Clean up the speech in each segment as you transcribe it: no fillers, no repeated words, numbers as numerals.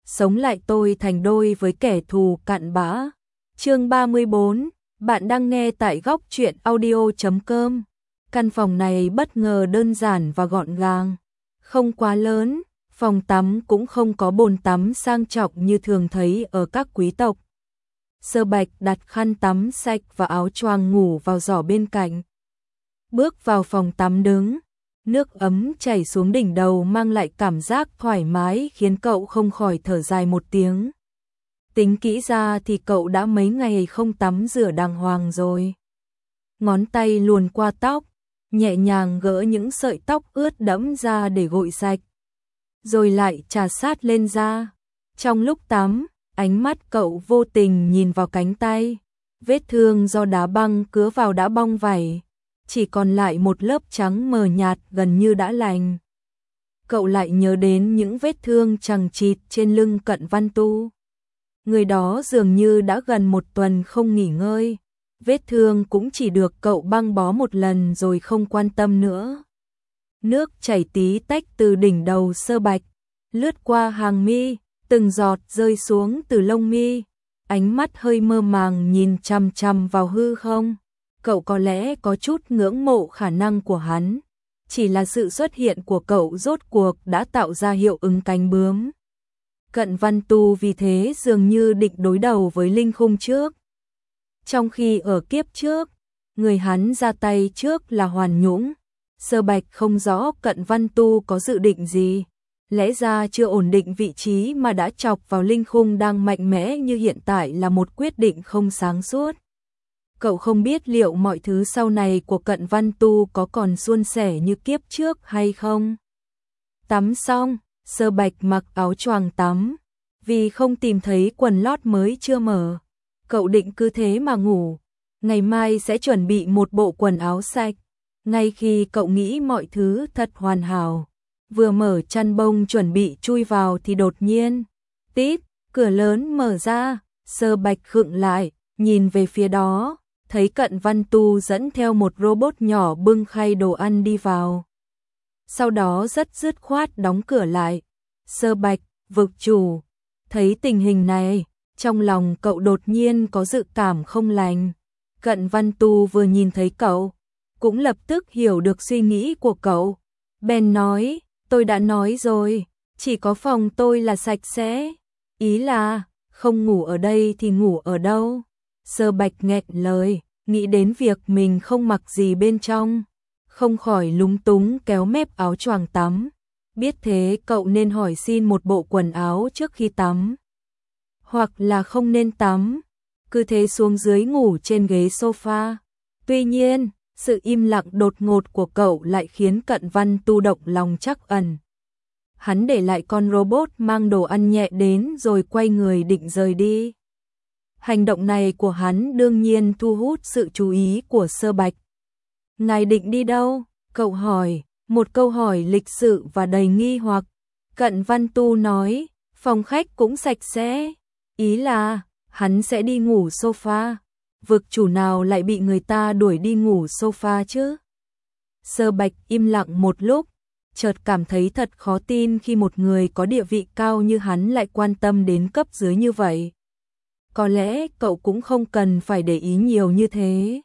sống lại tôi thành đôi với kẻ thù cặn bã. Chương 34, bạn đang nghe tại góc truyện audio.com. Căn phòng này bất ngờ đơn giản và gọn gàng, không quá lớn, phòng tắm cũng không có bồn tắm sang trọng như thường thấy ở các quý tộc. Sơ Bạch đặt khăn tắm sạch và áo choàng ngủ vào giỏ bên cạnh. Bước vào phòng tắm đứng, nước ấm chảy xuống đỉnh đầu mang lại cảm giác thoải mái khiến cậu không khỏi thở dài một tiếng. Tính kỹ ra thì cậu đã mấy ngày không tắm rửa đàng hoàng rồi. Ngón tay luồn qua tóc, nhẹ nhàng gỡ những sợi tóc ướt đẫm ra để gội sạch, rồi lại chà sát lên da. Trong lúc tắm, ánh mắt cậu vô tình nhìn vào cánh tay, vết thương do đá băng cứa vào đã bong vảy, chỉ còn lại một lớp trắng mờ nhạt gần như đã lành. Cậu lại nhớ đến những vết thương chằng chịt trên lưng Cận Văn Tu. Người đó dường như đã gần một tuần không nghỉ ngơi, vết thương cũng chỉ được cậu băng bó một lần rồi không quan tâm nữa. Nước chảy tí tách từ đỉnh đầu Sơ Bạch, lướt qua hàng mi, từng giọt rơi xuống từ lông mi, ánh mắt hơi mơ màng nhìn chằm chằm vào hư không. Cậu có lẽ có chút ngưỡng mộ khả năng của hắn, chỉ là sự xuất hiện của cậu rốt cuộc đã tạo ra hiệu ứng cánh bướm. Cận Văn Tu vì thế dường như định đối đầu với Linh Khung trước. Trong khi ở kiếp trước, người hắn ra tay trước là Hoàn Nhũng, Sơ Bạch không rõ Cận Văn Tu có dự định gì. Lẽ ra chưa ổn định vị trí mà đã chọc vào Linh Khung đang mạnh mẽ như hiện tại là một quyết định không sáng suốt. Cậu không biết liệu mọi thứ sau này của Cận Văn Tu có còn suôn sẻ như kiếp trước hay không. Tắm xong, Sơ Bạch mặc áo choàng tắm, vì không tìm thấy quần lót mới chưa mở. Cậu định cứ thế mà ngủ, ngày mai sẽ chuẩn bị một bộ quần áo sạch. Ngay khi cậu nghĩ mọi thứ thật hoàn hảo, vừa mở chăn bông chuẩn bị chui vào thì đột nhiên, tít, cửa lớn mở ra, Sơ Bạch khựng lại, nhìn về phía đó, thấy Cận Văn Tu dẫn theo một robot nhỏ bưng khay đồ ăn đi vào. Sau đó rất dứt khoát đóng cửa lại. Sơ Bạch, vực chủ, thấy tình hình này, trong lòng cậu đột nhiên có dự cảm không lành. Cận Văn Tu vừa nhìn thấy cậu, cũng lập tức hiểu được suy nghĩ của cậu. Bèn nói, tôi đã nói rồi, chỉ có phòng tôi là sạch sẽ. Ý là, không ngủ ở đây thì ngủ ở đâu? Sơ Bạch nghẹn lời, nghĩ đến việc mình không mặc gì bên trong, không khỏi lúng túng kéo mép áo choàng tắm. Biết thế cậu nên hỏi xin một bộ quần áo trước khi tắm, hoặc là không nên tắm, cứ thế xuống dưới ngủ trên ghế sofa. Tuy nhiên, sự im lặng đột ngột của cậu lại khiến Cận Văn Tu động lòng trắc ẩn. Hắn để lại con robot mang đồ ăn nhẹ đến rồi quay người định rời đi. Hành động này của hắn đương nhiên thu hút sự chú ý của Sơ Bạch. Ngài định đi đâu? Cậu hỏi, một câu hỏi lịch sự và đầy nghi hoặc. Cận Văn Tu nói, phòng khách cũng sạch sẽ. Ý là, hắn sẽ đi ngủ sofa. Vực chủ nào lại bị người ta đuổi đi ngủ sofa chứ? Sơ Bạch im lặng một lúc, chợt cảm thấy thật khó tin khi một người có địa vị cao như hắn lại quan tâm đến cấp dưới như vậy. Có lẽ cậu cũng không cần phải để ý nhiều như thế.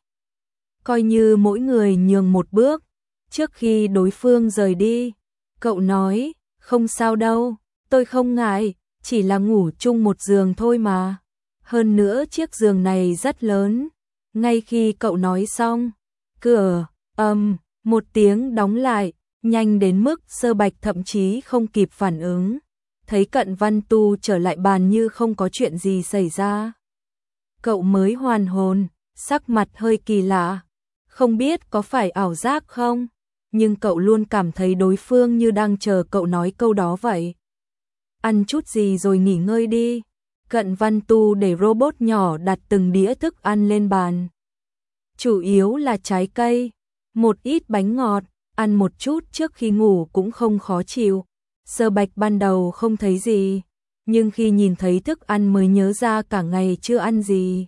Coi như mỗi người nhường một bước, trước khi đối phương rời đi, cậu nói, không sao đâu, tôi không ngại, chỉ là ngủ chung một giường thôi mà. Hơn nữa chiếc giường này rất lớn. Ngay khi cậu nói xong, cửa, một tiếng đóng lại, nhanh đến mức Sơ Bạch thậm chí không kịp phản ứng. Thấy Cận Văn Tu trở lại bàn như không có chuyện gì xảy ra. Cậu mới hoàn hồn, sắc mặt hơi kỳ lạ. Không biết có phải ảo giác không, nhưng cậu luôn cảm thấy đối phương như đang chờ cậu nói câu đó vậy. Ăn chút gì rồi nghỉ ngơi đi. Cận Văn Tu để robot nhỏ đặt từng đĩa thức ăn lên bàn. Chủ yếu là trái cây, một ít bánh ngọt, ăn một chút trước khi ngủ cũng không khó chịu. Sơ Bạch ban đầu không thấy gì, nhưng khi nhìn thấy thức ăn mới nhớ ra cả ngày chưa ăn gì.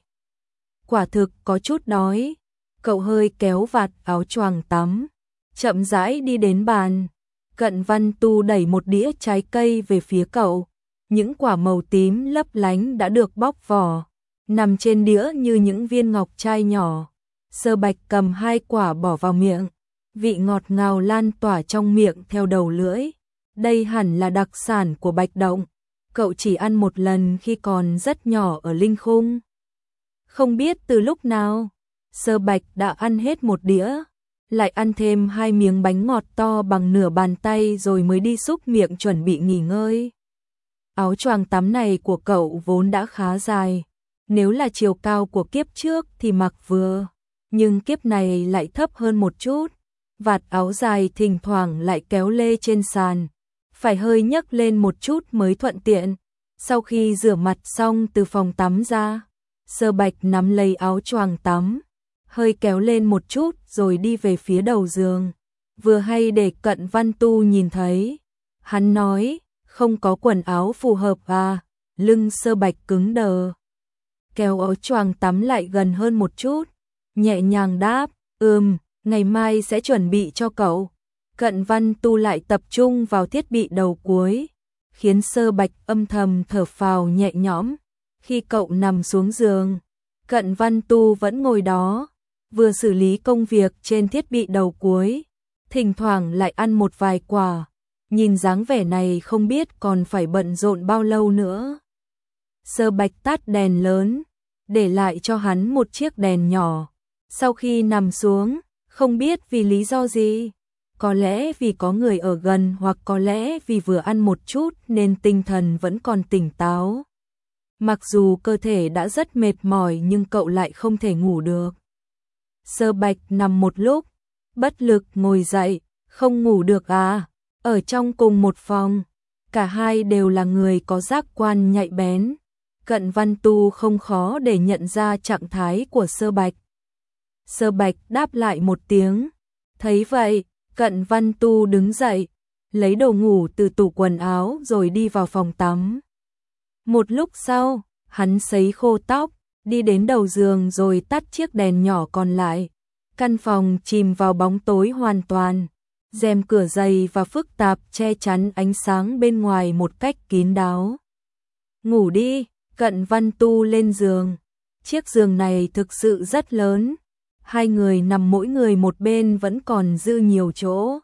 Quả thực có chút đói. Cậu hơi kéo vạt áo choàng tắm, chậm rãi đi đến bàn. Cận Văn Tu đẩy một đĩa trái cây về phía cậu, những quả màu tím lấp lánh đã được bóc vỏ, nằm trên đĩa như những viên ngọc trai nhỏ. Sơ Bạch cầm 2 quả bỏ vào miệng, vị ngọt ngào lan tỏa trong miệng theo đầu lưỡi. Đây hẳn là đặc sản của Bạch Động, cậu chỉ ăn một lần khi còn rất nhỏ ở Linh Khung. Không biết từ lúc nào, Sơ Bạch đã ăn hết một đĩa, lại ăn thêm 2 miếng bánh ngọt to bằng nửa bàn tay rồi mới đi xúc miệng chuẩn bị nghỉ ngơi. Áo choàng tắm này của cậu vốn đã khá dài, nếu là chiều cao của kiếp trước thì mặc vừa, nhưng kiếp này lại thấp hơn một chút, vạt áo dài thỉnh thoảng lại kéo lê trên sàn, phải hơi nhấc lên một chút mới thuận tiện. Sau khi rửa mặt xong từ phòng tắm ra, Sơ Bạch nắm lấy áo choàng tắm, hơi kéo lên một chút rồi đi về phía đầu giường, vừa hay để Cận Văn Tu nhìn thấy. Hắn nói, không có quần áo phù hợp à? Lưng Sơ Bạch cứng đờ, kéo áo choàng tắm lại gần hơn một chút, nhẹ nhàng đáp, ngày mai sẽ chuẩn bị cho cậu. Cận Văn Tu lại tập trung vào thiết bị đầu cuối, khiến Sơ Bạch âm thầm thở phào nhẹ nhõm. Khi cậu nằm xuống giường, Cận Văn Tu vẫn ngồi đó, vừa xử lý công việc trên thiết bị đầu cuối, thỉnh thoảng lại ăn một vài quả. Nhìn dáng vẻ này không biết còn phải bận rộn bao lâu nữa. Sơ Bạch tắt đèn lớn, để lại cho hắn một chiếc đèn nhỏ. Sau khi nằm xuống, không biết vì lý do gì, có lẽ vì có người ở gần hoặc có lẽ vì vừa ăn một chút nên tinh thần vẫn còn tỉnh táo. Mặc dù cơ thể đã rất mệt mỏi nhưng cậu lại không thể ngủ được. Sơ Bạch nằm một lúc, bất lực ngồi dậy, không ngủ được à? Ở trong cùng một phòng, cả hai đều là người có giác quan nhạy bén. Cận Văn Tu không khó để nhận ra trạng thái của Sơ Bạch. Sơ Bạch đáp lại một tiếng. Thấy vậy, Cận Văn Tu đứng dậy, lấy đồ ngủ từ tủ quần áo rồi đi vào phòng tắm. Một lúc sau, hắn sấy khô tóc, đi đến đầu giường rồi tắt chiếc đèn nhỏ còn lại. Căn phòng chìm vào bóng tối hoàn toàn. Rèm cửa dày và phức tạp che chắn ánh sáng bên ngoài một cách kín đáo. Ngủ đi, Cận Văn Tu lên giường. Chiếc giường này thực sự rất lớn. 2 người nằm mỗi người một bên vẫn còn dư nhiều chỗ.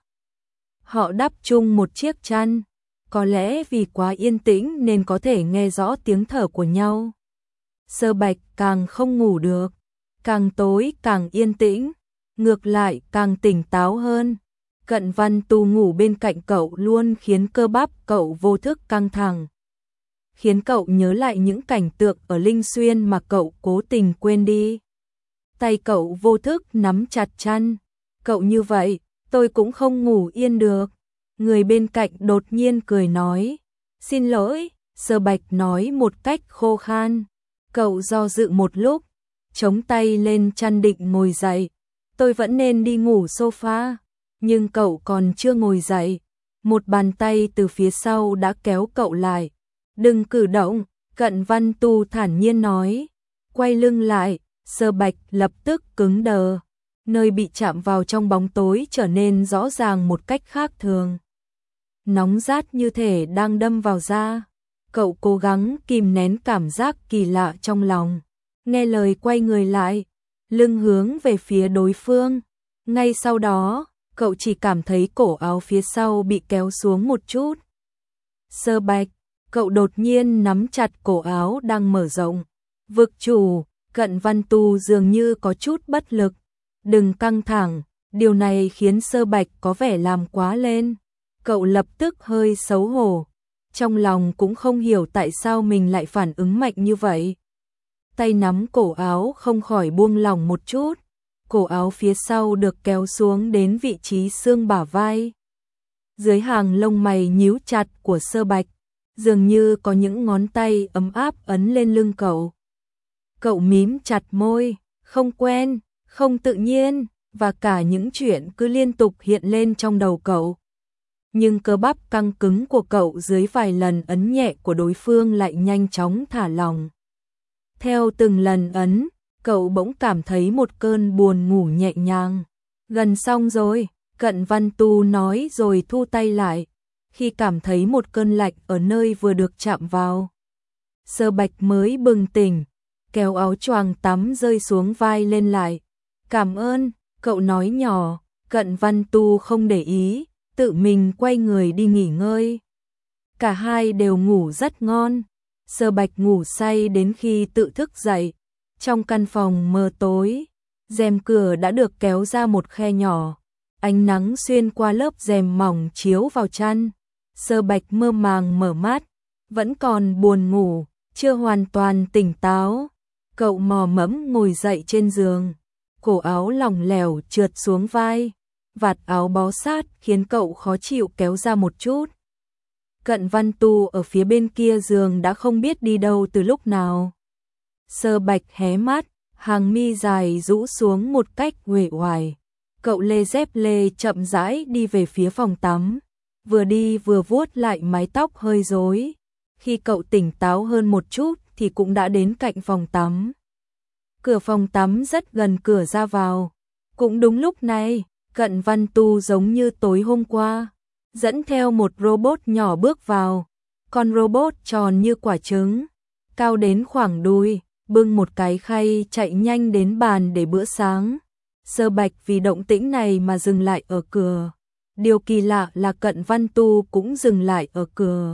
Họ đắp chung một chiếc chăn. Có lẽ vì quá yên tĩnh nên có thể nghe rõ tiếng thở của nhau. Sơ Bạch càng không ngủ được. Càng tối càng yên tĩnh. Ngược lại càng tỉnh táo hơn. Cận Văn Tu ngủ bên cạnh cậu luôn khiến cơ bắp cậu vô thức căng thẳng, khiến cậu nhớ lại những cảnh tượng ở Linh Xuyên mà cậu cố tình quên đi. Tay cậu vô thức nắm chặt chăn. Cậu như vậy, tôi cũng không ngủ yên được. Người bên cạnh đột nhiên cười nói. Xin lỗi, Sơ Bạch nói một cách khô khan. Cậu do dự một lúc, chống tay lên chăn định ngồi dậy. Tôi vẫn nên đi ngủ sofa. Nhưng cậu còn chưa ngồi dậy, một bàn tay từ phía sau đã kéo cậu lại. Đừng cử động, Cận Văn Tu thản nhiên nói. Quay lưng lại, Sơ Bạch lập tức cứng đờ. Nơi bị chạm vào trong bóng tối trở nên rõ ràng một cách khác thường. Nóng rát như thể đang đâm vào da. Cậu cố gắng kìm nén cảm giác kỳ lạ trong lòng. Nghe lời quay người lại, lưng hướng về phía đối phương. Ngay sau đó, cậu chỉ cảm thấy cổ áo phía sau bị kéo xuống một chút. Sơ Bạch, cậu đột nhiên nắm chặt cổ áo đang mở rộng. Vực chủ, Cận Văn Tu dường như có chút bất lực. Đừng căng thẳng, điều này khiến Sơ Bạch có vẻ làm quá lên. Cậu lập tức hơi xấu hổ. Trong lòng cũng không hiểu tại sao mình lại phản ứng mạnh như vậy. Tay nắm cổ áo không khỏi buông lỏng một chút. Cổ áo phía sau được kéo xuống đến vị trí xương bả vai. Dưới hàng lông mày nhíu chặt của Sơ Bạch, dường như có những ngón tay ấm áp ấn lên lưng cậu. Cậu mím chặt môi, không quen, không tự nhiên, và cả những chuyện cứ liên tục hiện lên trong đầu cậu. Nhưng cơ bắp căng cứng của cậu dưới vài lần ấn nhẹ của đối phương lại nhanh chóng thả lỏng. Theo từng lần ấn, cậu bỗng cảm thấy một cơn buồn ngủ nhẹ nhàng. Gần xong rồi, Cận Văn Tu nói rồi thu tay lại. khi cảm thấy một cơn lạnh ở nơi vừa được chạm vào. Sơ Bạch mới bừng tỉnh, kéo áo choàng tắm rơi xuống vai lên lại. Cảm ơn, cậu nói nhỏ. Cận Văn Tu không để ý, tự mình quay người đi nghỉ ngơi. Cả hai đều ngủ rất ngon. Sơ Bạch ngủ say đến khi tự thức dậy. Trong căn phòng mờ tối, rèm cửa đã được kéo ra một khe nhỏ. Ánh nắng xuyên qua lớp rèm mỏng chiếu vào chăn. Sơ Bạch mơ màng mở mắt, vẫn còn buồn ngủ, chưa hoàn toàn tỉnh táo. Cậu mò mẫm ngồi dậy trên giường, cổ áo lỏng lẻo trượt xuống vai, vạt áo bó sát khiến cậu khó chịu kéo ra một chút. Cận Văn Tu ở phía bên kia giường đã không biết đi đâu từ lúc nào. Sơ Bạch hé mắt, hàng mi dài rũ xuống một cách uể oải. Cậu lê dép lê chậm rãi đi về phía phòng tắm, vừa đi vừa vuốt lại mái tóc hơi rối. Khi cậu tỉnh táo hơn một chút thì cũng đã đến cạnh phòng tắm. Cửa phòng tắm rất gần cửa ra vào. Cũng đúng lúc này, Cận Văn Tu giống như tối hôm qua, dẫn theo một robot nhỏ bước vào. Con robot tròn như quả trứng, cao đến khoảng đùi, bưng một cái khay chạy nhanh đến bàn để bữa sáng. Sơ Bạch vì động tĩnh này mà dừng lại ở cửa. Điều kỳ lạ là Cận Văn Tu cũng dừng lại ở cửa.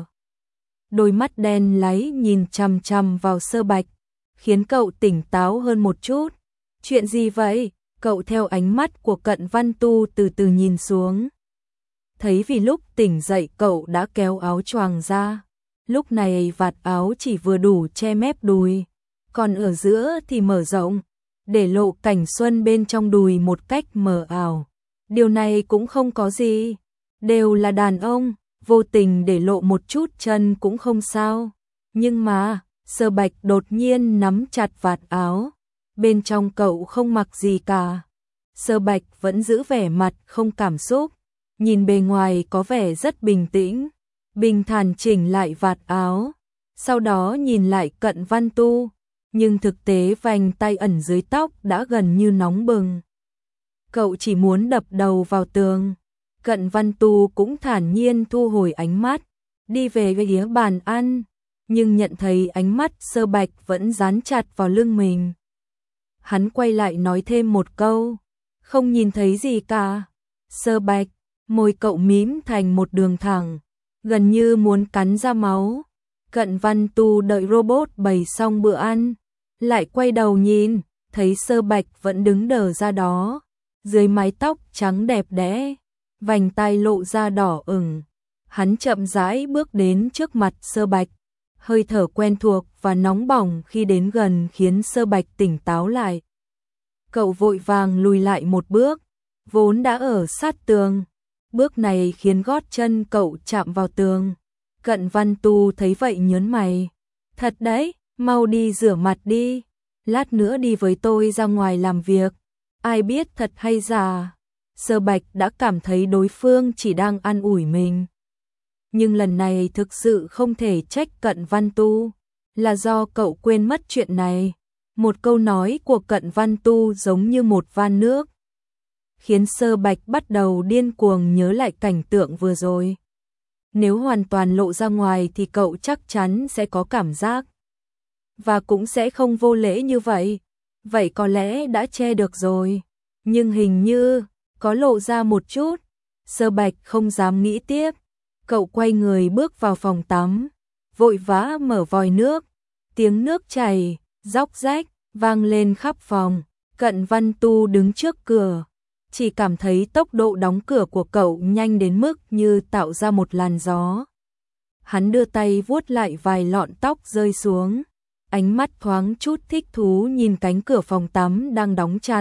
Đôi mắt đen láy nhìn chằm chằm vào Sơ Bạch, khiến cậu tỉnh táo hơn một chút. Chuyện gì vậy? Cậu theo ánh mắt của Cận Văn Tu từ từ nhìn xuống. Thấy vì lúc tỉnh dậy cậu đã kéo áo choàng ra. Lúc này vạt áo chỉ vừa đủ che mép đùi, còn ở giữa thì mở rộng, để lộ cảnh xuân bên trong đùi một cách mờ ảo. Điều này cũng không có gì, đều là đàn ông, vô tình để lộ một chút chân cũng không sao. Nhưng mà, Sơ Bạch đột nhiên nắm chặt vạt áo, bên trong cậu không mặc gì cả. Sơ Bạch vẫn giữ vẻ mặt không cảm xúc, nhìn bề ngoài có vẻ rất bình tĩnh, bình thản chỉnh lại vạt áo, sau đó nhìn lại Cận Văn Tu, nhưng thực tế vành tay ẩn dưới tóc đã gần như nóng bừng. Cậu chỉ muốn đập đầu vào tường. Cận Văn Tu cũng thản nhiên thu hồi ánh mắt, đi về phía bàn ăn, nhưng nhận thấy ánh mắt Sơ Bạch vẫn dán chặt vào lưng mình. Hắn quay lại nói thêm một câu, không nhìn thấy gì cả. Sơ Bạch, môi cậu mím thành một đường thẳng, gần như muốn cắn ra máu. Cận Văn Tu đợi robot bày xong bữa ăn, lại quay đầu nhìn, thấy Sơ Bạch vẫn đứng đờ ra đó, dưới mái tóc trắng đẹp đẽ, vành tai lộ ra đỏ ửng. Hắn chậm rãi bước đến trước mặt Sơ Bạch, hơi thở quen thuộc và nóng bỏng khi đến gần khiến Sơ Bạch tỉnh táo lại. Cậu vội vàng lùi lại một bước, vốn đã ở sát tường. Bước này khiến gót chân cậu chạm vào tường. Cận Văn Tu thấy vậy nhớn mày. Thật đấy, mau đi rửa mặt đi. Lát nữa đi với tôi ra ngoài làm việc. Ai biết thật hay giả. Sơ Bạch đã cảm thấy đối phương chỉ đang an ủi mình. Nhưng lần này thực sự không thể trách Cận Văn Tu, là do cậu quên mất chuyện này. Một câu nói của Cận Văn Tu giống như một van nước, khiến Sơ Bạch bắt đầu điên cuồng nhớ lại cảnh tượng vừa rồi. Nếu hoàn toàn lộ ra ngoài thì cậu chắc chắn sẽ có cảm giác, và cũng sẽ không vô lễ như vậy. Vậy có lẽ đã che được rồi, nhưng hình như có lộ ra một chút. Sơ Bạch không dám nghĩ tiếp. Cậu quay người bước vào phòng tắm, vội vã mở vòi nước. Tiếng nước chảy, róc rách, vang lên khắp phòng. Cận Văn Tu đứng trước cửa, chỉ cảm thấy tốc độ đóng cửa của cậu nhanh đến mức như tạo ra một làn gió. Hắn đưa tay vuốt lại vài lọn tóc rơi xuống, ánh mắt thoáng chút thích thú nhìn cánh cửa phòng tắm đang đóng chặt.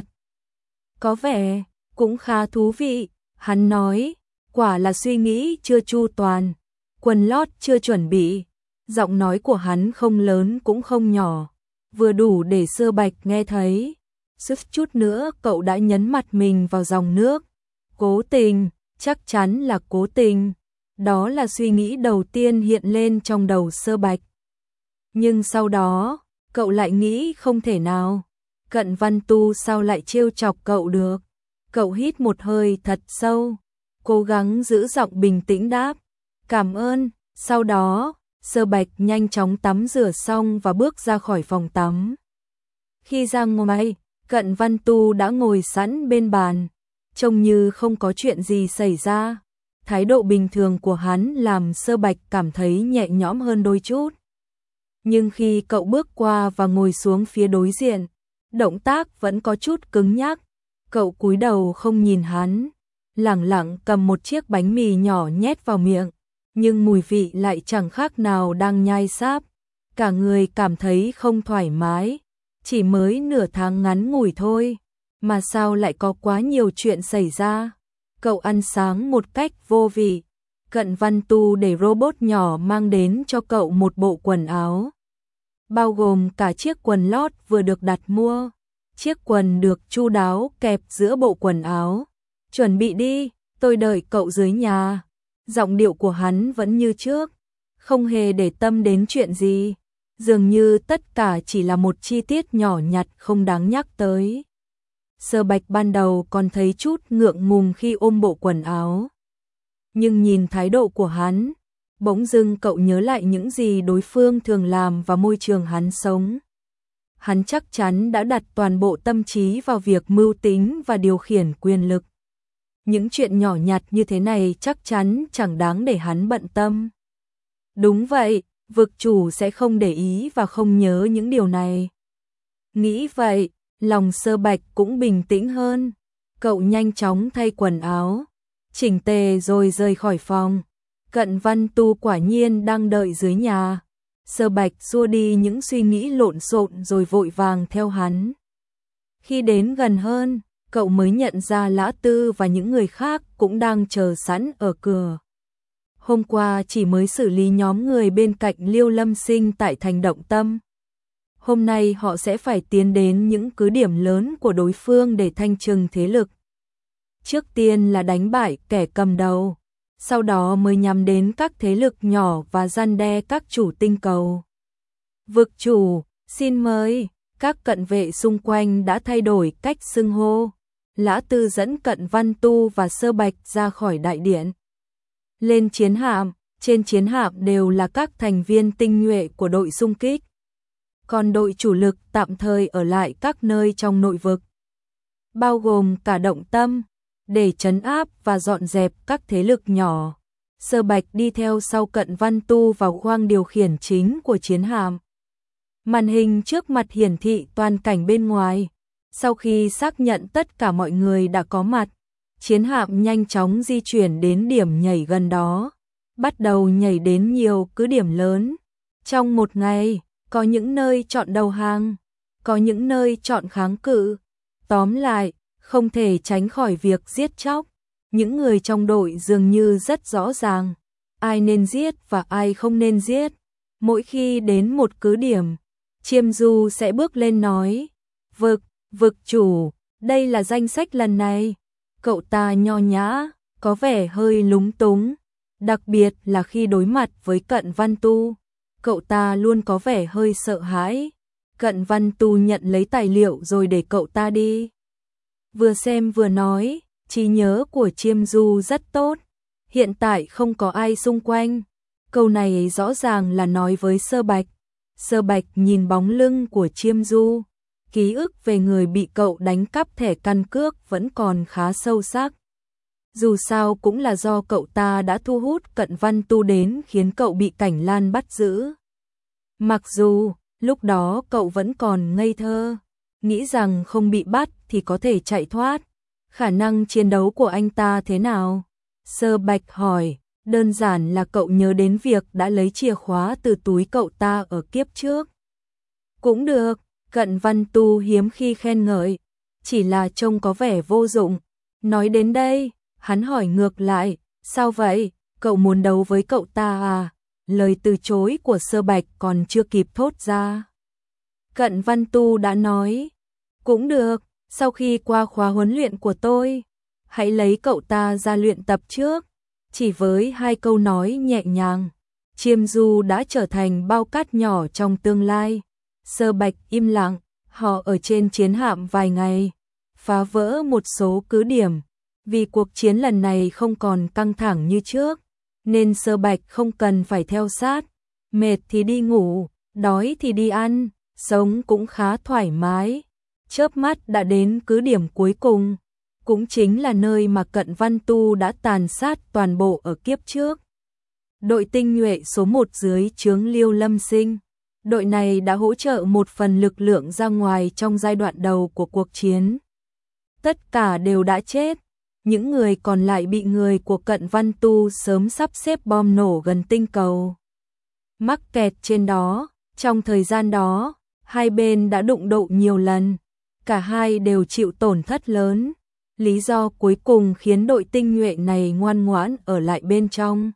Có vẻ cũng khá thú vị, hắn nói, quả là suy nghĩ chưa chu toàn, quần lót chưa chuẩn bị. Giọng nói của hắn không lớn cũng không nhỏ, vừa đủ để Sơ Bạch nghe thấy. Suýt chút nữa cậu đã nhấn mặt mình vào dòng nước. Cố tình, chắc chắn là cố tình. Đó là suy nghĩ đầu tiên hiện lên trong đầu Sơ Bạch. Nhưng sau đó, cậu lại nghĩ không thể nào. Cận Văn Tu sao lại trêu chọc cậu được? Cậu hít một hơi thật sâu, cố gắng giữ giọng bình tĩnh đáp. Cảm ơn. Sau đó, Sơ Bạch nhanh chóng tắm rửa xong và bước ra khỏi phòng tắm. Khi ra ngoài, Cận Văn Tu đã ngồi sẵn bên bàn, trông như không có chuyện gì xảy ra. Thái độ bình thường của hắn làm Sơ Bạch cảm thấy nhẹ nhõm hơn đôi chút. Nhưng khi cậu bước qua và ngồi xuống phía đối diện, động tác vẫn có chút cứng nhắc. Cậu cúi đầu không nhìn hắn, lẳng lặng cầm một chiếc bánh mì nhỏ nhét vào miệng, nhưng mùi vị lại chẳng khác nào đang nhai sáp. Cả người cảm thấy không thoải mái, chỉ mới nửa tháng ngắn ngủi thôi, mà sao lại có quá nhiều chuyện xảy ra. Cậu ăn sáng một cách vô vị. Cận Văn Tu để robot nhỏ mang đến cho cậu một bộ quần áo, bao gồm cả chiếc quần lót vừa được đặt mua. Chiếc quần được chu đáo kẹp giữa bộ quần áo. Chuẩn bị đi, tôi đợi cậu dưới nhà. Giọng điệu của hắn vẫn như trước, không hề để tâm đến chuyện gì, dường như tất cả chỉ là một chi tiết nhỏ nhặt không đáng nhắc tới. Sơ Bạch ban đầu còn thấy chút ngượng ngùng khi ôm bộ quần áo, nhưng nhìn thái độ của hắn, bỗng dưng cậu nhớ lại những gì đối phương thường làm và môi trường hắn sống. Hắn chắc chắn đã đặt toàn bộ tâm trí vào việc mưu tính và điều khiển quyền lực. Những chuyện nhỏ nhặt như thế này chắc chắn chẳng đáng để hắn bận tâm. Đúng vậy, vực chủ sẽ không để ý và không nhớ những điều này. Nghĩ vậy, lòng Sơ Bạch cũng bình tĩnh hơn. Cậu nhanh chóng thay quần áo, chỉnh tề rồi rời khỏi phòng. Cận Văn Tu quả nhiên đang đợi dưới nhà. Sơ Bạch xua đi những suy nghĩ lộn xộn rồi vội vàng theo hắn. Khi đến gần hơn, cậu mới nhận ra Lã Tư và những người khác cũng đang chờ sẵn ở cửa. Hôm qua chỉ mới xử lý nhóm người bên cạnh Liêu Lâm Sinh tại thành Động Tâm. Hôm nay họ sẽ phải tiến đến những cứ điểm lớn của đối phương để thanh trừng thế lực. Trước tiên là đánh bại kẻ cầm đầu, sau đó mới nhắm đến các thế lực nhỏ và răn đe các chủ tinh cầu. Vực chủ, xin mời. Các cận vệ xung quanh đã thay đổi cách xưng hô. Lã Tư dẫn Cận Văn Tu và Sơ Bạch ra khỏi đại điện. Lên chiến hạm, trên chiến hạm đều là các thành viên tinh nhuệ của đội xung kích. Còn đội chủ lực tạm thời ở lại các nơi trong nội vực, bao gồm cả Động Tâm, để trấn áp và dọn dẹp các thế lực nhỏ. Sơ Bạch đi theo sau Cận Văn Tu vào khoang điều khiển chính của chiến hạm. Màn hình trước mặt hiển thị toàn cảnh bên ngoài. Sau khi xác nhận tất cả mọi người đã có mặt, chiến hạm nhanh chóng di chuyển đến điểm nhảy gần đó, bắt đầu nhảy đến nhiều cứ điểm lớn. Trong một ngày, có những nơi chọn đầu hàng, có những nơi chọn kháng cự. Tóm lại, không thể tránh khỏi việc giết chóc. Những người trong đội dường như rất rõ ràng, ai nên giết và ai không nên giết. Mỗi khi đến một cứ điểm, Chiêm Du sẽ bước lên nói, vực chủ, đây là danh sách lần này. Cậu ta nho nhã, có vẻ hơi lúng túng, đặc biệt là khi đối mặt với Cận Văn Tu. Cậu ta luôn có vẻ hơi sợ hãi. Cận Văn Tu nhận lấy tài liệu rồi để cậu ta đi. Vừa xem vừa nói, trí nhớ của Chiêm Du rất tốt. Hiện tại không có ai xung quanh. Câu này rõ ràng là nói với Sơ Bạch. Sơ Bạch nhìn bóng lưng của Chiêm Du. Ký ức về người bị cậu đánh cắp thẻ căn cước vẫn còn khá sâu sắc. Dù sao cũng là do cậu ta đã thu hút Cận Văn Tu đến khiến cậu bị Cảnh Lan bắt giữ. Mặc dù lúc đó cậu vẫn còn ngây thơ, nghĩ rằng không bị bắt thì có thể chạy thoát. Khả năng chiến đấu của anh ta thế nào? Sơ Bạch hỏi. Đơn giản là cậu nhớ đến việc đã lấy chìa khóa từ túi cậu ta ở kiếp trước. Cũng được, Cận Văn Tu hiếm khi khen ngợi, chỉ là trông có vẻ vô dụng. Nói đến đây, hắn hỏi ngược lại, sao vậy, cậu muốn đấu với cậu ta à? Lời từ chối của Sơ Bạch còn chưa kịp thốt ra. Cận Văn Tu đã nói, cũng được, sau khi qua khóa huấn luyện của tôi, hãy lấy cậu ta ra luyện tập trước. Chỉ với 2 câu nói nhẹ nhàng, Chiêm Du đã trở thành bao cát nhỏ trong tương lai. Sơ Bạch im lặng, họ ở trên chiến hạm vài ngày, phá vỡ một số cứ điểm, vì cuộc chiến lần này không còn căng thẳng như trước. nên Sơ Bạch không cần phải theo sát, mệt thì đi ngủ, đói thì đi ăn, sống cũng khá thoải mái. Chớp mắt đã đến cứ điểm cuối cùng, cũng chính là nơi mà Cận Văn Tu đã tàn sát toàn bộ ở kiếp trước. Đội tinh nhuệ số 1 dưới trướng Liêu Lâm Sinh. Đội này đã hỗ trợ một phần lực lượng ra ngoài trong giai đoạn đầu của cuộc chiến. Tất cả đều đã chết, những người còn lại bị người của Cận Văn Tu sớm sắp xếp bom nổ gần tinh cầu. Mắc kẹt trên đó, trong thời gian đó, hai bên đã đụng độ nhiều lần, cả hai đều chịu tổn thất lớn. Lý do cuối cùng khiến đội tinh nhuệ này ngoan ngoãn ở lại bên trong.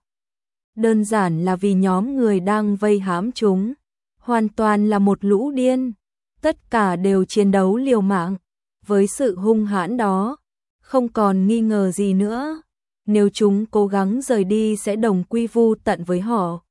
Đơn giản là vì nhóm người đang vây hãm chúng, hoàn toàn là một lũ điên, tất cả đều chiến đấu liều mạng, với sự hung hãn đó, không còn nghi ngờ gì nữa, nếu chúng cố gắng rời đi sẽ đồng quy vu tận với họ.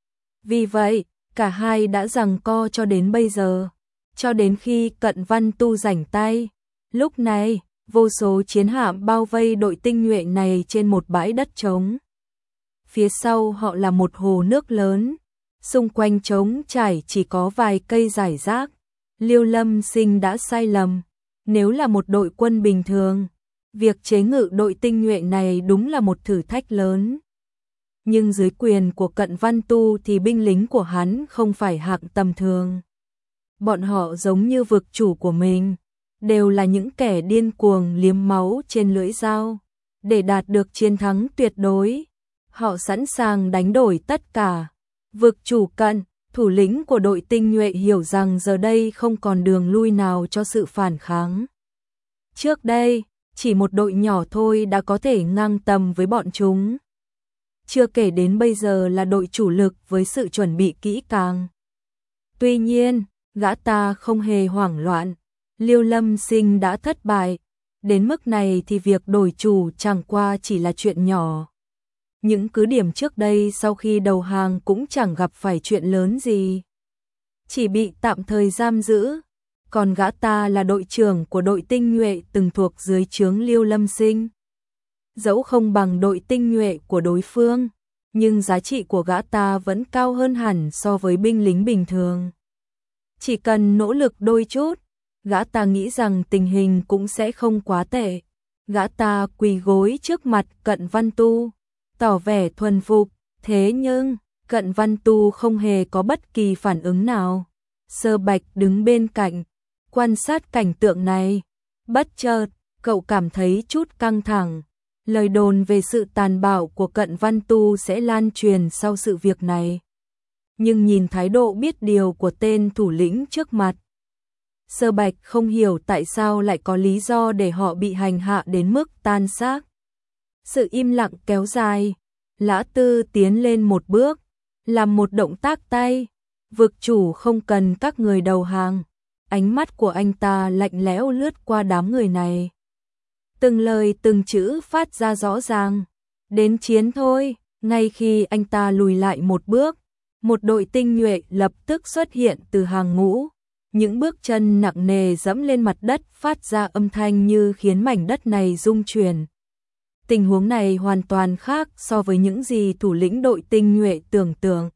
Vì vậy, cả hai đã giằng co cho đến bây giờ, cho đến khi Cận Văn Tu rảnh tay. Lúc này, vô số chiến hạm bao vây đội tinh nhuệ này trên một bãi đất trống. Phía sau họ là một hồ nước lớn, xung quanh trống trải chỉ có vài cây rải rác. Liêu Lâm Sinh đã sai lầm, nếu là một đội quân bình thường, việc chế ngự đội tinh nhuệ này đúng là một thử thách lớn. Nhưng dưới quyền của Cận Văn Tu thì binh lính của hắn không phải hạng tầm thường. Bọn họ giống như vực chủ của mình, đều là những kẻ điên cuồng liếm máu trên lưỡi dao. Để đạt được chiến thắng tuyệt đối, họ sẵn sàng đánh đổi tất cả. Vực chủ Cận, thủ lĩnh của đội tinh nhuệ hiểu rằng giờ đây không còn đường lui nào cho sự phản kháng. Trước đây, chỉ một đội nhỏ thôi đã có thể ngang tầm với bọn chúng. Chưa kể đến bây giờ là đội chủ lực với sự chuẩn bị kỹ càng. Tuy nhiên, gã ta không hề hoảng loạn. Liêu Lâm Sinh đã thất bại. Đến mức này thì việc đổi chủ chẳng qua chỉ là chuyện nhỏ. Những cứ điểm trước đây sau khi đầu hàng cũng chẳng gặp phải chuyện lớn gì. Chỉ bị tạm thời giam giữ. Còn gã ta là đội trưởng của đội tinh nhuệ từng thuộc dưới trướng Liêu Lâm Sinh. Dẫu không bằng đội tinh nhuệ của đối phương, nhưng giá trị của gã ta vẫn cao hơn hẳn so với binh lính bình thường. Chỉ cần nỗ lực đôi chút, gã ta nghĩ rằng tình hình cũng sẽ không quá tệ. Gã ta quỳ gối trước mặt Cận Văn Tu, tỏ vẻ thuần phục, thế nhưng Cận Văn Tu không hề có bất kỳ phản ứng nào. Sơ Bạch đứng bên cạnh, quan sát cảnh tượng này. Bất chợt, cậu cảm thấy chút căng thẳng. Lời đồn về sự tàn bạo của Cận Văn Tu sẽ lan truyền sau sự việc này. Nhưng nhìn thái độ biết điều của tên thủ lĩnh trước mặt, Sơ Bạch không hiểu tại sao lại có lý do để họ bị hành hạ đến mức tan xác. Sự im lặng kéo dài. Lã Tư tiến lên một bước, làm một động tác tay. Vực chủ không cần các người đầu hàng. Ánh mắt của anh ta lạnh lẽo lướt qua đám người này. Từng lời từng chữ phát ra rõ ràng. Đến chiến thôi. Ngay khi anh ta lùi lại một bước, một đội tinh nhuệ lập tức xuất hiện từ hàng ngũ. Những bước chân nặng nề dẫm lên mặt đất phát ra âm thanh như khiến mảnh đất này rung chuyển. Tình huống này hoàn toàn khác so với những gì thủ lĩnh đội tinh nhuệ tưởng tượng.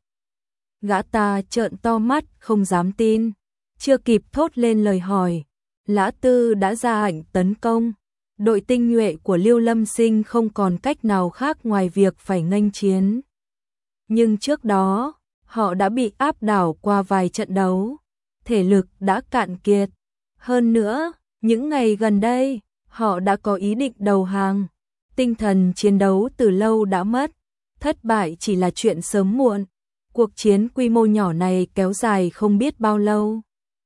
Gã ta trợn to mắt không dám tin. Chưa kịp thốt lên lời hỏi, Lã Tư đã ra lệnh tấn công. Đội tinh nhuệ của Liêu Lâm Sinh không còn cách nào khác ngoài việc phải nghênh chiến. Nhưng trước đó, họ đã bị áp đảo qua vài trận đấu. Thể lực đã cạn kiệt. Hơn nữa, những ngày gần đây, họ đã có ý định đầu hàng. Tinh thần chiến đấu từ lâu đã mất. Thất bại chỉ là chuyện sớm muộn. Cuộc chiến quy mô nhỏ này kéo dài không biết bao lâu.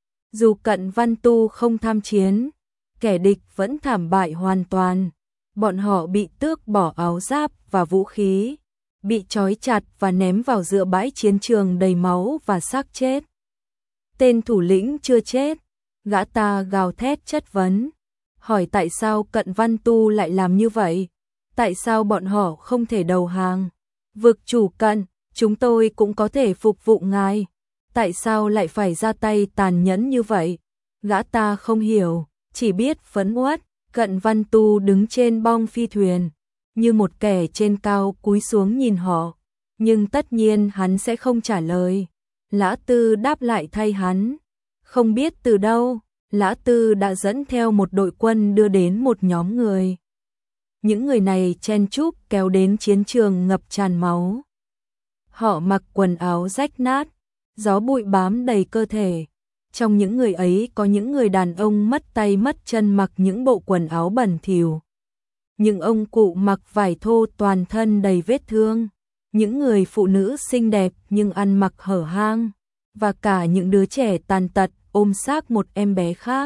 Dù Cận Văn Tu không tham chiến, kẻ địch vẫn thảm bại hoàn toàn. Bọn họ bị tước bỏ áo giáp và vũ khí, bị trói chặt và ném vào giữa bãi chiến trường đầy máu và xác chết. Tên thủ lĩnh chưa chết, gã ta gào thét chất vấn, hỏi tại sao Cận Văn Tu lại làm như vậy, tại sao bọn họ không thể đầu hàng. Vực chủ Cận, chúng tôi cũng có thể phục vụ ngài, tại sao lại phải ra tay tàn nhẫn như vậy. Gã ta không hiểu, chỉ biết phẫn uất. Cận Văn Tu đứng trên bong phi thuyền, như một kẻ trên cao cúi xuống nhìn họ, nhưng tất nhiên hắn sẽ không trả lời. Lã Tư đáp lại thay hắn. Không biết từ đâu, Lã Tư đã dẫn theo một đội quân đưa đến một nhóm người. Những người này chen chúc kéo đến chiến trường ngập tràn máu. Họ mặc quần áo rách nát, gió bụi bám đầy cơ thể. Trong những người ấy có những người đàn ông mất tay mất chân mặc những bộ quần áo bẩn thỉu. Những ông cụ mặc vải thô toàn thân đầy vết thương. Những người phụ nữ xinh đẹp nhưng ăn mặc hở hang. Và cả những đứa trẻ tàn tật ôm xác một em bé khác.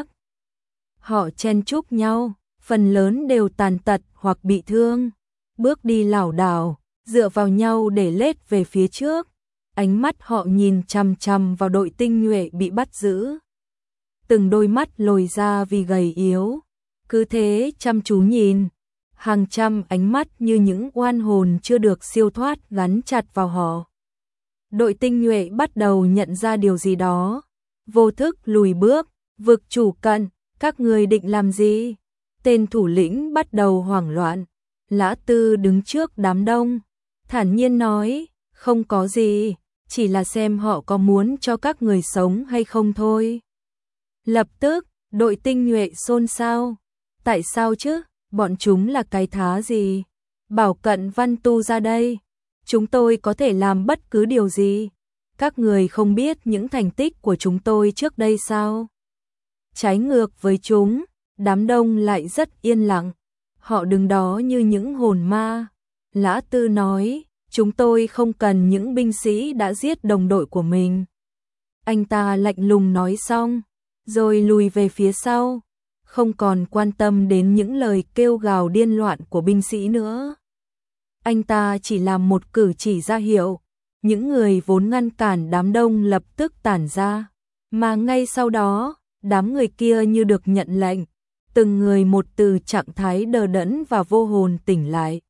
Họ chen chúc nhau, phần lớn đều tàn tật hoặc bị thương. Bước đi lảo đảo, dựa vào nhau để lết về phía trước. Ánh mắt họ nhìn chằm chằm vào đội tinh nhuệ bị bắt giữ. Từng đôi mắt lồi ra vì gầy yếu. Cứ thế chăm chú nhìn. Hàng trăm ánh mắt như những oan hồn chưa được siêu thoát gắn chặt vào họ. Đội tinh nhuệ bắt đầu nhận ra điều gì đó. Vô thức lùi bước, vực chủ cận, các người định làm gì? Tên thủ lĩnh bắt đầu hoảng loạn. Lã Tư đứng trước đám đông, thản nhiên nói, không có gì, chỉ là xem họ có muốn cho các người sống hay không thôi. Lập tức, đội tinh nhuệ xôn xao. Tại sao chứ? Bọn chúng là cái thá gì? Bảo Cận Văn Tu ra đây. Chúng tôi có thể làm bất cứ điều gì. Các người không biết những thành tích của chúng tôi trước đây sao? Trái ngược với chúng, đám đông lại rất yên lặng. Họ đứng đó như những hồn ma. Lã Tư nói, chúng tôi không cần những binh sĩ đã giết đồng đội của mình. Anh ta lạnh lùng nói xong, rồi lùi về phía sau, không còn quan tâm đến những lời kêu gào điên loạn của binh sĩ nữa. Anh ta chỉ làm một cử chỉ ra hiệu, những người vốn ngăn cản đám đông lập tức tản ra, mà ngay sau đó, đám người kia như được nhận lệnh, từng người một từ trạng thái đờ đẫn và vô hồn tỉnh lại.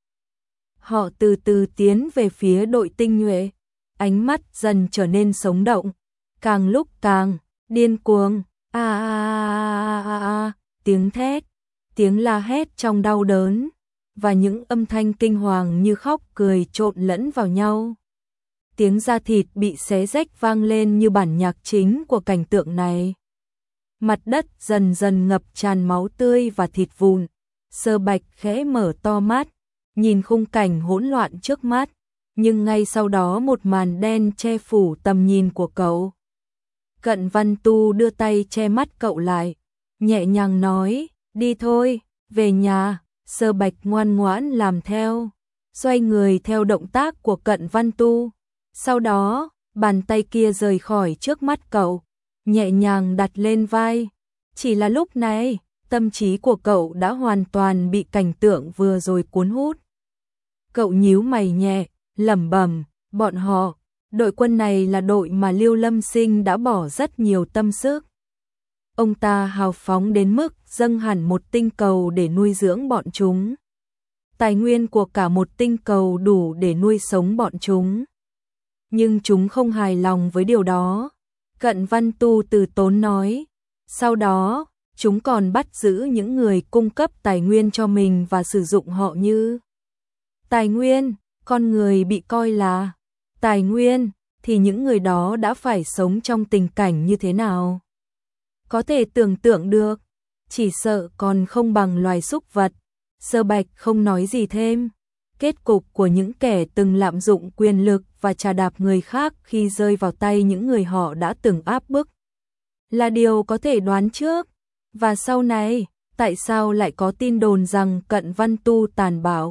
Họ từ từ tiến về phía đội tinh nhuệ, ánh mắt dần trở nên sống động, càng lúc càng điên cuồng. Tiếng thét, tiếng la hét trong đau đớn và những âm thanh kinh hoàng như khóc cười trộn lẫn vào nhau. Tiếng da thịt bị xé rách vang lên như bản nhạc chính của cảnh tượng này. Mặt đất dần dần ngập tràn máu tươi và thịt vụn. Sơ Bạch khẽ mở to mắt, nhìn khung cảnh hỗn loạn trước mắt, nhưng ngay sau đó một màn đen che phủ tầm nhìn của cậu. Cận Văn Tu đưa tay che mắt cậu lại, nhẹ nhàng nói, đi thôi, về nhà. Sơ Bạch ngoan ngoãn làm theo, xoay người theo động tác của Cận Văn Tu. Sau đó, bàn tay kia rời khỏi trước mắt cậu, nhẹ nhàng đặt lên vai. Chỉ là lúc này, tâm trí của cậu đã hoàn toàn bị cảnh tượng vừa rồi cuốn hút. Cậu nhíu mày nhẹ, lẩm bẩm, bọn họ, đội quân này là đội mà Liêu Lâm Sinh đã bỏ rất nhiều tâm sức. Ông ta hào phóng đến mức dâng hẳn một tinh cầu để nuôi dưỡng bọn chúng. Tài nguyên của cả một tinh cầu đủ để nuôi sống bọn chúng. Nhưng chúng không hài lòng với điều đó. Cận Văn Tu từ tốn nói. Sau đó, chúng còn bắt giữ những người cung cấp tài nguyên cho mình và sử dụng họ như tài nguyên. Con người bị coi là tài nguyên, thì những người đó đã phải sống trong tình cảnh như thế nào? Có thể tưởng tượng được, chỉ sợ còn không bằng loài súc vật. Sơ Bạch không nói gì thêm. Kết cục của những kẻ từng lạm dụng quyền lực và trà đạp người khác khi rơi vào tay những người họ đã từng áp bức là điều có thể đoán trước. Và sau này, tại sao lại có tin đồn rằng Cận Văn Tu tàn bạo?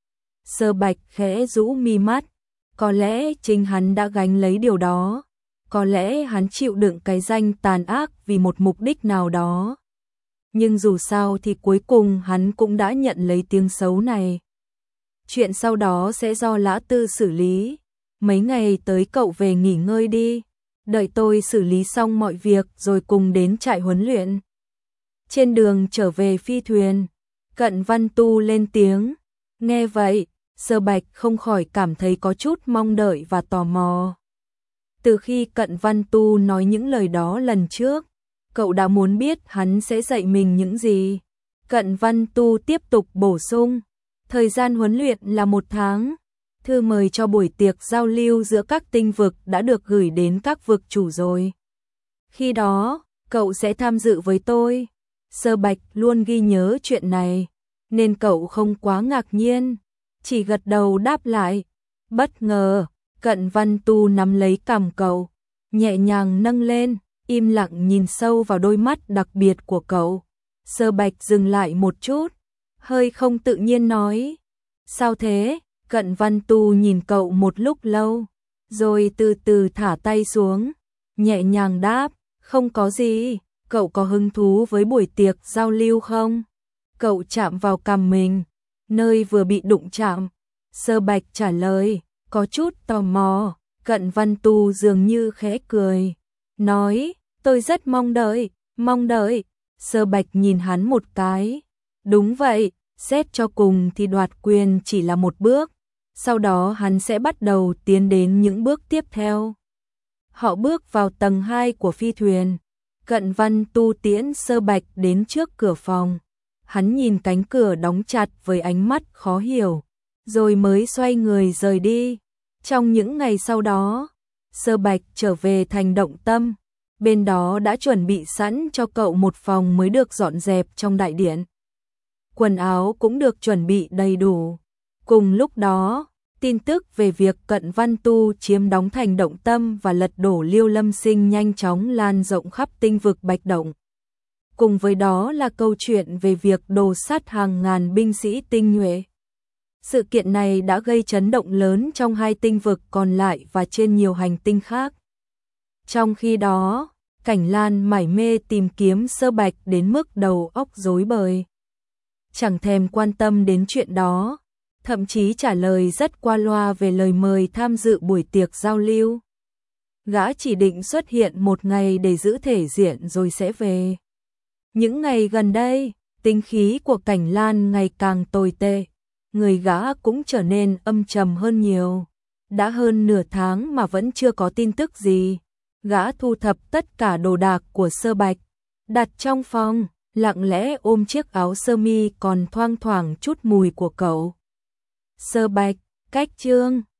Sơ Bạch khẽ rũ mi mắt. Có lẽ chính hắn đã gánh lấy điều đó. Có lẽ hắn chịu đựng cái danh tàn ác vì một mục đích nào đó. Nhưng dù sao thì cuối cùng hắn cũng đã nhận lấy tiếng xấu này. Chuyện sau đó sẽ do Lã Tư xử lý. Mấy ngày tới cậu về nghỉ ngơi đi. Đợi tôi xử lý xong mọi việc rồi cùng đến trại huấn luyện. Trên đường trở về phi thuyền, Cận Văn Tu lên tiếng. Nghe vậy, Sơ Bạch không khỏi cảm thấy có chút mong đợi và tò mò. Từ khi Cận Văn Tu nói những lời đó lần trước, cậu đã muốn biết hắn sẽ dạy mình những gì. Cận Văn Tu tiếp tục bổ sung. Thời gian huấn luyện là 1 tháng. Thư mời cho buổi tiệc giao lưu giữa các tinh vực đã được gửi đến các vực chủ rồi. Khi đó, cậu sẽ tham dự với tôi. Sơ Bạch luôn ghi nhớ chuyện này, nên cậu không quá ngạc nhiên, chỉ gật đầu đáp lại. Bất ngờ, Cận Văn Tu nắm lấy cằm cậu, nhẹ nhàng nâng lên, im lặng nhìn sâu vào đôi mắt đặc biệt của cậu. Sơ Bạch dừng lại một chút, hơi không tự nhiên nói. Sao thế? Cận Văn Tu nhìn cậu một lúc lâu, rồi từ từ thả tay xuống, nhẹ nhàng đáp, không có gì, cậu có hứng thú với buổi tiệc giao lưu không? Cậu chạm vào cằm mình, nơi vừa bị đụng chạm. Sơ Bạch trả lời, có chút tò mò. Cận Văn Tu dường như khẽ cười, nói, tôi rất mong đợi, mong đợi. Sơ Bạch nhìn hắn một cái. Đúng vậy, xét cho cùng thì đoạt quyền chỉ là một bước, sau đó hắn sẽ bắt đầu tiến đến những bước tiếp theo. Họ bước vào tầng 2 của phi thuyền. Cận Văn Tu tiễn Sơ Bạch đến trước cửa phòng. Hắn nhìn cánh cửa đóng chặt với ánh mắt khó hiểu, rồi mới xoay người rời đi. Trong những ngày sau đó, Sơ Bạch trở về thành Động Tâm. Bên đó đã chuẩn bị sẵn cho cậu một phòng mới được dọn dẹp trong đại điện. Quần áo cũng được chuẩn bị đầy đủ. Cùng lúc đó, tin tức về việc Cận Văn Tu chiếm đóng thành Động Tâm và lật đổ Liêu Lâm Sinh nhanh chóng lan rộng khắp tinh vực Bạch Động. Cùng với đó là câu chuyện về việc đồ sát hàng ngàn binh sĩ tinh nhuệ. Sự kiện này đã gây chấn động lớn trong 2 tinh vực còn lại và trên nhiều hành tinh khác. Trong khi đó, Cảnh Lan mải mê tìm kiếm Sơ Bạch đến mức đầu óc rối bời. Chẳng thèm quan tâm đến chuyện đó, thậm chí trả lời rất qua loa về lời mời tham dự buổi tiệc giao lưu. Gã chỉ định xuất hiện 1 ngày để giữ thể diện rồi sẽ về. Những ngày gần đây, tính khí của Cảnh Lan ngày càng tồi tệ, người gã cũng trở nên âm trầm hơn nhiều. Đã hơn nửa tháng mà vẫn chưa có tin tức gì. Gã thu thập tất cả đồ đạc của Sơ Bạch, đặt trong phòng, lặng lẽ ôm chiếc áo sơ mi còn thoang thoảng chút mùi của cậu. Sơ Bạch, cách chương